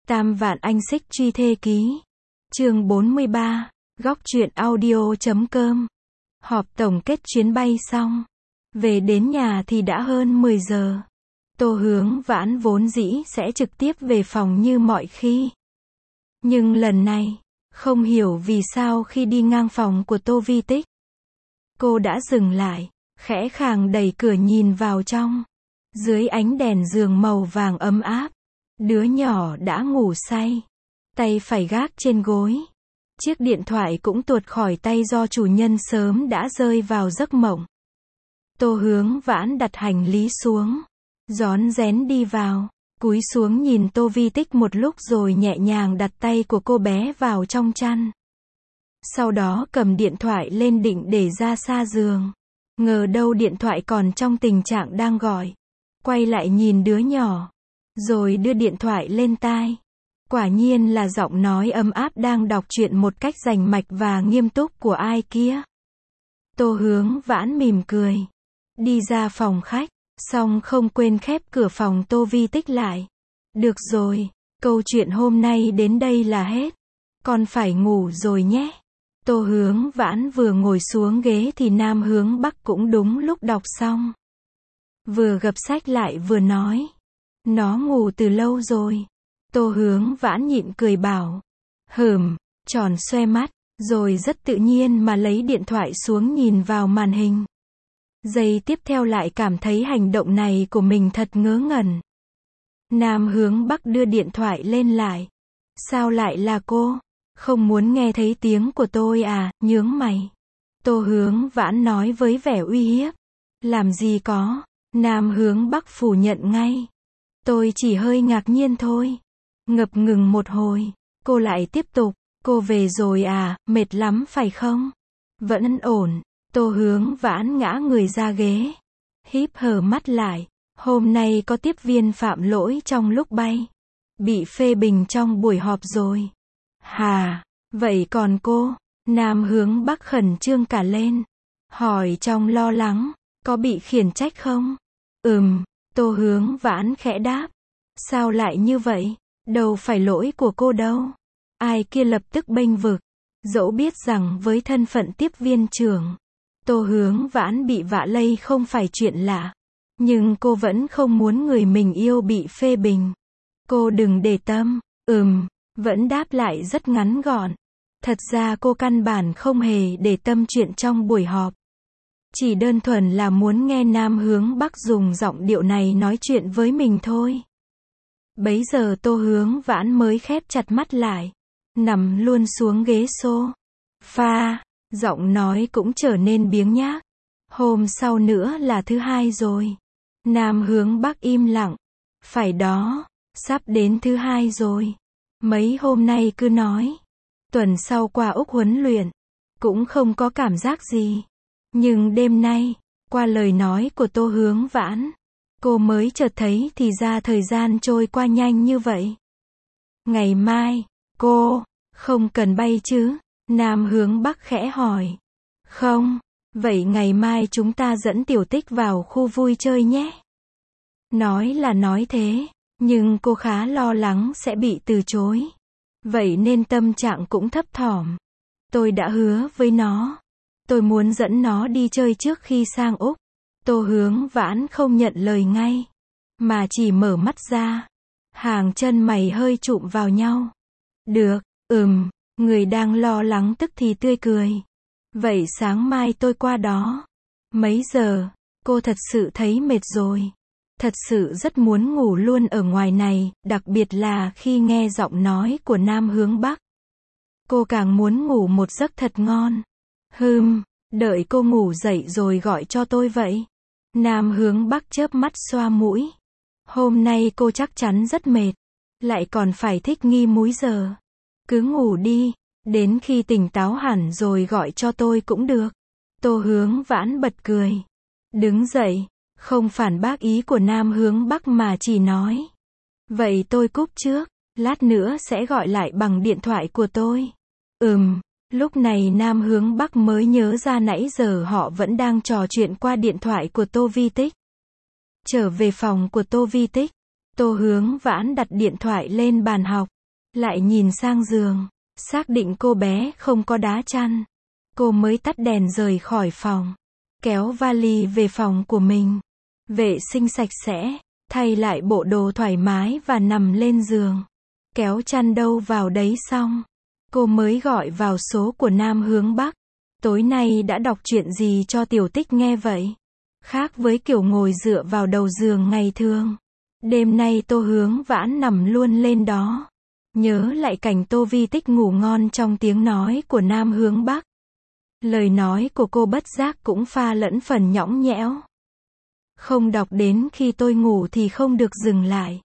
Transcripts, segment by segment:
Tam vạn anh xích truy thê ký. Chương 43, góc truyện audio.com. Họp tổng kết chuyến bay xong. Về đến nhà thì đã hơn 10 giờ. Tô Hướng Vãn vốn dĩ sẽ trực tiếp về phòng như mọi khi. Nhưng lần này, không hiểu vì sao khi đi ngang phòng của Tô Vi Tích, cô đã dừng lại, khẽ khàng đẩy cửa nhìn vào trong. Dưới ánh đèn giường màu vàng ấm áp, đứa nhỏ đã ngủ say, tay phải gác trên gối. Chiếc điện thoại cũng tuột khỏi tay do chủ nhân sớm đã rơi vào giấc mộng. Tô Hướng Vãn đặt hành lý xuống, rón rén đi vào, cúi xuống nhìn Tô Vi Tích một lúc rồi nhẹ nhàng đặt tay của cô bé vào trong chăn. Sau đó cầm điện thoại lên định để ra xa giường. Ngờ đâu điện thoại còn trong tình trạng đang gọi. Quay lại nhìn đứa nhỏ, rồi đưa điện thoại lên tai. Quả nhiên là giọng nói ấm áp đang đọc truyện một cách rành mạch và nghiêm túc của ai kia. Tô Hướng Vãn mỉm cười, đi ra phòng khách, xong không quên khép cửa phòng Tô Vi Tích lại. Được rồi, câu chuyện hôm nay đến đây là hết. Con phải ngủ rồi nhé. Tô Hướng Vãn vừa ngồi xuống ghế thì Nam Hướng Bắc cũng đúng lúc đọc xong. Vừa gập sách lại vừa nói. Nó ngủ từ lâu rồi. Tô Hướng Vãn nhịn cười bảo. Tròn xoe mắt, rồi rất tự nhiên mà lấy điện thoại xuống nhìn vào màn hình. Giây tiếp theo lại cảm thấy hành động này của mình thật ngớ ngẩn. Nam Hướng Bắc đưa điện thoại lên lại. Sao lại là cô? Không muốn nghe thấy tiếng của tôi à, nhướng mày. Tô Hướng Vãn nói với vẻ uy hiếp. Làm gì có. Nam Hướng Bắc phủ nhận ngay. Tôi chỉ hơi ngạc nhiên thôi. Ngập ngừng một hồi, cô lại tiếp tục. Cô về rồi à, mệt lắm phải không? Vẫn ổn. Tô Hướng Vãn ngã người ra ghế, híp hờ mắt lại. Hôm nay có tiếp viên phạm lỗi trong lúc bay, bị phê bình trong buổi họp rồi. Hà, vậy còn cô? Nam Hướng Bắc khẩn trương cả lên, hỏi trong lo lắng, có bị khiển trách không? Tô Hướng Vãn khẽ đáp. Sao lại như vậy? Đâu phải lỗi của cô đâu. Ai kia lập tức bênh vực, dẫu biết rằng với thân phận tiếp viên trưởng, Tô Hướng Vãn bị vạ lây không phải chuyện lạ. Nhưng cô vẫn không muốn người mình yêu bị phê bình. Cô đừng để tâm. Vẫn đáp lại rất ngắn gọn. Thật ra cô căn bản không hề để tâm chuyện trong buổi họp. Chỉ đơn thuần là muốn nghe Nam Hướng Bắc dùng giọng điệu này nói chuyện với mình thôi. Bấy giờ Tô Hướng Vãn mới khép chặt mắt lại, nằm luôn xuống ghế sofa. Giọng nói cũng trở nên biếng nhác. Hôm sau nữa là thứ hai rồi. Nam Hướng Bắc im lặng. Phải đó, sắp đến thứ hai rồi. Mấy hôm nay cứ nói. Tuần sau qua Úc huấn luyện. Cũng không có cảm giác gì. Nhưng đêm nay, qua lời nói của Tô Hướng Vãn, cô mới chợt thấy thì ra thời gian trôi qua nhanh như vậy. Ngày mai, cô không cần bay chứ? Nam Hướng Bắc khẽ hỏi. Không, vậy ngày mai chúng ta dẫn Tiểu Tích vào khu vui chơi nhé. Nói là nói thế, nhưng cô khá lo lắng sẽ bị từ chối. Vậy nên tâm trạng cũng thấp thỏm. Tôi đã hứa với nó. Tôi muốn dẫn nó đi chơi trước khi sang Úc. Tô Hướng Vãn không nhận lời ngay, mà chỉ mở mắt ra. Hàng chân mày hơi chụm vào nhau. Được, người đang lo lắng tức thì tươi cười. Vậy sáng mai tôi qua đó. Mấy giờ? Cô thật sự thấy mệt rồi. Thật sự rất muốn ngủ luôn ở ngoài này, đặc biệt là khi nghe giọng nói của Nam Hướng Bắc. Cô càng muốn ngủ một giấc thật ngon. Đợi cô ngủ dậy rồi gọi cho tôi vậy. Nam Hướng Bắc chớp mắt xoa mũi. Hôm nay cô chắc chắn rất mệt. Lại còn phải thích nghi múi giờ. Cứ ngủ đi. Đến khi tỉnh táo hẳn rồi gọi cho tôi cũng được. Tô Hướng Vãn bật cười. Đứng dậy. Không phản bác ý của Nam Hướng Bắc mà chỉ nói. Vậy tôi cúp trước. Lát nữa sẽ gọi lại bằng điện thoại của tôi. Lúc này Nam Hướng Bắc mới nhớ ra nãy giờ họ vẫn đang trò chuyện qua điện thoại của Tô Vi Tích. Trở về phòng của Tô Vi Tích, Tô Hướng Vãn đặt điện thoại lên bàn học. lại nhìn sang giường, xác định cô bé không có đá chăn. Cô mới tắt đèn rời khỏi phòng, kéo vali về phòng của mình, vệ sinh sạch sẽ, thay lại bộ đồ thoải mái và nằm lên giường. Kéo chăn đâu vào đấy xong, cô mới gọi vào số của Nam Hướng Bắc. Tối nay đã đọc chuyện gì cho Tiểu Tích nghe vậy? Khác với kiểu ngồi dựa vào đầu giường ngày thường. Đêm nay Tô Hướng Vãn nằm luôn lên đó. Nhớ lại cảnh Tô Vi Tích ngủ ngon trong tiếng nói của Nam Hướng Bắc. Lời nói của cô bất giác cũng pha lẫn phần nhõng nhẽo. Không đọc đến khi tôi ngủ thì không được dừng lại.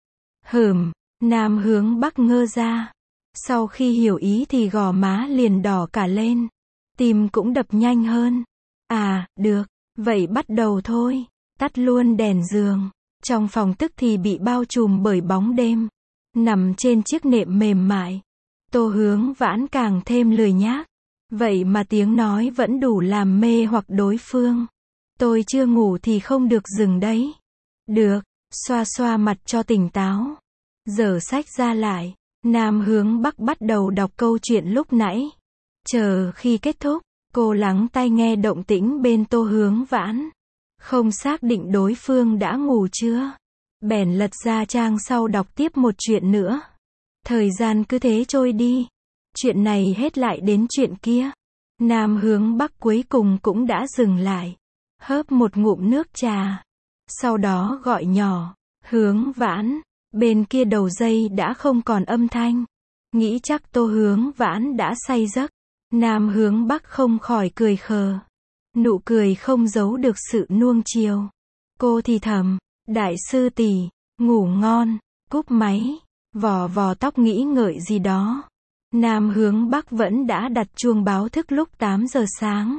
Nam Hướng Bắc ngơ ra. Sau khi hiểu ý thì gò má liền đỏ cả lên. Tim cũng đập nhanh hơn. À, được, vậy bắt đầu thôi. Tắt luôn đèn giường. Trong phòng tức thì bị bao trùm bởi bóng đêm. Nằm trên chiếc nệm mềm mại. Tô Hướng Vãn càng thêm lười nhác. Vậy mà tiếng nói vẫn đủ làm mê hoặc đối phương. Tôi chưa ngủ thì không được dừng đấy. Được, xoa xoa mặt cho tỉnh táo. Dở sách ra lại. Nam Hướng Bắc bắt đầu đọc câu chuyện lúc nãy. Chờ khi kết thúc, cô lắng tai nghe động tĩnh bên Tô Hướng Vãn. Không xác định đối phương đã ngủ chưa. Bèn lật ra trang sau đọc tiếp một chuyện nữa. Thời gian cứ thế trôi đi. Chuyện này hết lại đến chuyện kia. Nam Hướng Bắc cuối cùng cũng đã dừng lại. Hớp một ngụm nước trà. Sau đó gọi nhỏ. Hướng Vãn. Bên kia đầu dây đã không còn âm thanh. Nghĩ chắc Tô Hướng Vãn đã say giấc. Nam Hướng Bắc không khỏi cười khờ. Nụ cười không giấu được sự nuông chiều. Cô thì thầm. Đại sư tỷ, ngủ ngon. Cúp máy. Vò vò tóc nghĩ ngợi gì đó. Nam Hướng Bắc vẫn đã đặt chuông báo thức lúc 8 giờ sáng.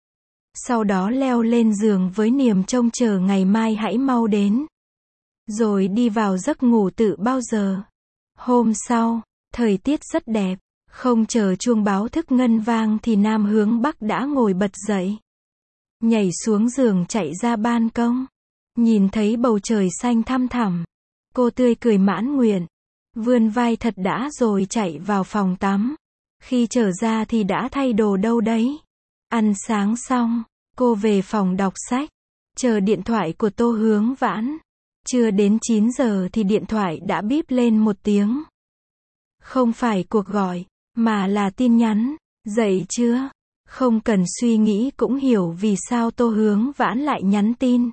Sau đó leo lên giường với niềm trông chờ ngày mai hãy mau đến. Rồi đi vào giấc ngủ tự bao giờ. Hôm sau, thời tiết rất đẹp. Không chờ chuông báo thức ngân vang thì Nam Hướng Bắc đã ngồi bật dậy. Nhảy xuống giường chạy ra ban công. Nhìn thấy bầu trời xanh thăm thẳm. Cô tươi cười mãn nguyện. Vươn vai thật đã rồi chạy vào phòng tắm. Khi trở ra thì đã thay đồ đâu đấy. Ăn sáng xong, cô về phòng đọc sách. Chờ điện thoại của Tô Hướng Vãn. Chưa đến 9 giờ thì điện thoại đã bíp lên một tiếng. Không phải cuộc gọi, mà là tin nhắn. Dậy chưa? Không cần suy nghĩ cũng hiểu vì sao Tô Hướng Vãn lại nhắn tin.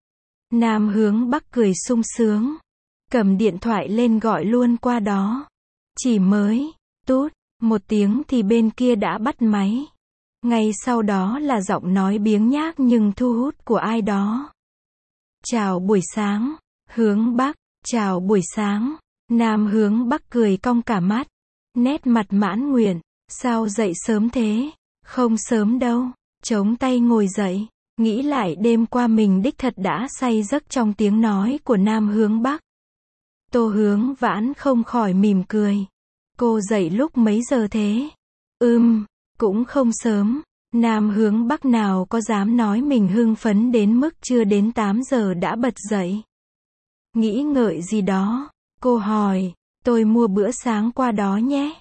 Nam Hướng Bắc cười sung sướng. Cầm điện thoại lên gọi luôn qua đó. Chỉ mới, tút, một tiếng thì bên kia đã bắt máy. Ngay sau đó là giọng nói biếng nhác nhưng thu hút của ai đó. Chào buổi sáng, Hướng Bắc, chào buổi sáng. Nam Hướng Bắc cười cong cả mắt. Nét mặt mãn nguyện, sao dậy sớm thế? Không sớm đâu, chống tay ngồi dậy. Nghĩ lại đêm qua mình đích thật đã say giấc trong tiếng nói của Nam Hướng Bắc. Tô Hướng Vãn không khỏi mỉm cười. Cô dậy lúc mấy giờ thế? Cũng không sớm. Nam Hướng Bắc nào có dám nói mình hưng phấn đến mức chưa đến 8 giờ đã bật dậy. Nghĩ ngợi gì đó, cô hỏi, tôi mua bữa sáng qua đó nhé.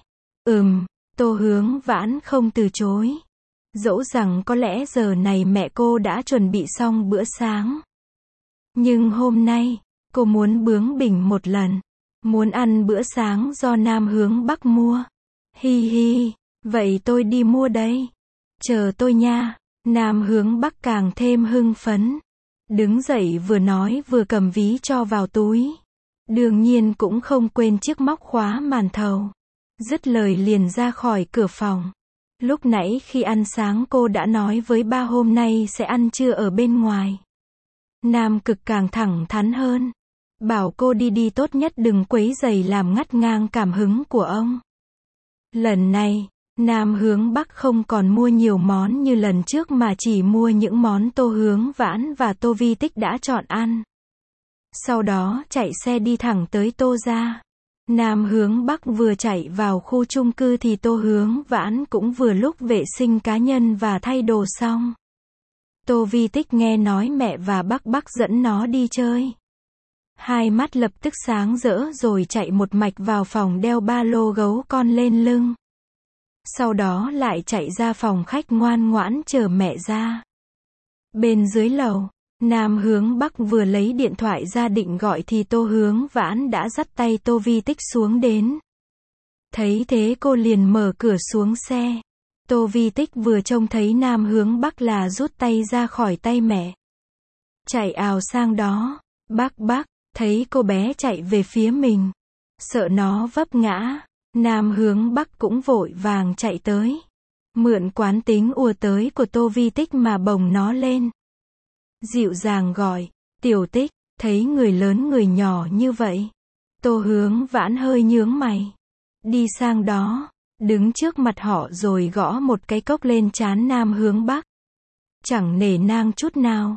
Tô Hướng Vãn không từ chối. Dẫu rằng có lẽ giờ này mẹ cô đã chuẩn bị xong bữa sáng. Nhưng hôm nay, cô muốn bướng bỉnh một lần. Muốn ăn bữa sáng do Nam Hướng Bắc mua. Hi hi, vậy tôi đi mua đây. Chờ tôi nha. Nam Hướng Bắc càng thêm hưng phấn. Đứng dậy vừa nói vừa cầm ví cho vào túi. Đương nhiên cũng không quên chiếc móc khóa màn thầu. Dứt lời liền ra khỏi cửa phòng. Lúc nãy khi ăn sáng cô đã nói với ba hôm nay sẽ ăn trưa ở bên ngoài. Nam Cực càng thẳng thắn hơn. Bảo cô đi tốt nhất đừng quấy rầy làm ngắt ngang cảm hứng của ông. Lần này, Nam Hướng Bắc không còn mua nhiều món như lần trước mà chỉ mua những món Tô Hướng Vãn và Tô Vi Tích đã chọn ăn. Sau đó chạy xe đi thẳng tới Tô gia. Nam Hướng Bắc vừa chạy vào khu chung cư thì Tô Hướng Vãn cũng vừa lúc vệ sinh cá nhân và thay đồ xong. Tô Vi Tích nghe nói mẹ và Bắc dẫn nó đi chơi. Hai mắt lập tức sáng rỡ rồi chạy một mạch vào phòng đeo ba lô gấu con lên lưng. Sau đó lại chạy ra phòng khách ngoan ngoãn chờ mẹ ra. Bên dưới lầu, Nam Hướng Bắc vừa lấy điện thoại ra định gọi thì Tô Hướng Vãn đã dắt tay Tô Vi Tích xuống đến. Thấy thế cô liền mở cửa xuống xe. Tô Vi Tích vừa trông thấy Nam Hướng Bắc là rút tay ra khỏi tay mẹ. Chạy ào sang đó. Bác, thấy cô bé chạy về phía mình. Sợ nó vấp ngã. Nam Hướng Bắc cũng vội vàng chạy tới. Mượn quán tính ùa tới của Tô Vi Tích mà bồng nó lên. Dịu dàng gọi, Tiểu Tích, thấy người lớn người nhỏ như vậy. Tô Hướng Vãn hơi nhướng mày. Đi sang đó, đứng trước mặt họ rồi gõ một cái cốc lên trán Nam Hướng Bắc. Chẳng nể nang chút nào.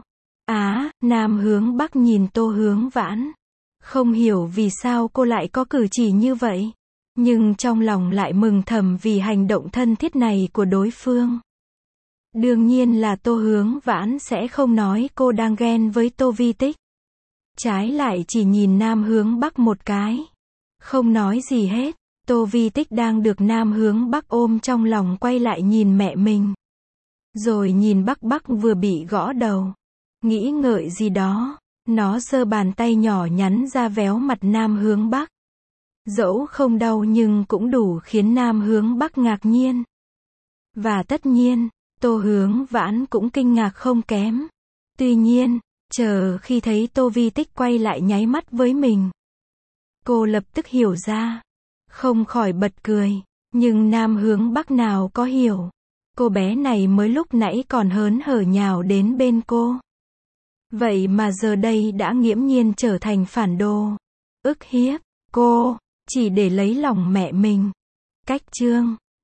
Nam Hướng Bắc nhìn Tô Hướng Vãn. Không hiểu vì sao cô lại có cử chỉ như vậy. Nhưng trong lòng lại mừng thầm vì hành động thân thiết này của đối phương. Đương nhiên là Tô Hướng Vãn sẽ không nói cô đang ghen với Tô Vi Tích. Trái lại chỉ nhìn Nam Hướng Bắc một cái. Không nói gì hết. Tô Vi Tích đang được Nam Hướng Bắc ôm trong lòng quay lại nhìn mẹ mình. Rồi nhìn Bắc vừa bị gõ đầu. Nghĩ ngợi gì đó. Nó giơ bàn tay nhỏ nhắn ra véo mặt Nam Hướng Bắc. Dẫu không đau nhưng cũng đủ khiến Nam Hướng Bắc ngạc nhiên. Và tất nhiên, Tô Hướng Vãn cũng kinh ngạc không kém. Tuy nhiên, chờ khi thấy Tô Vi Tích quay lại nháy mắt với mình, cô lập tức hiểu ra. Không khỏi bật cười. Nhưng Nam Hướng Bắc nào có hiểu. Cô bé này mới lúc nãy còn hớn hở nhào đến bên cô. Vậy mà giờ đây đã nghiễm nhiên trở thành phản đồ. Ức hiếp cô, chỉ để lấy lòng mẹ mình. Cách chương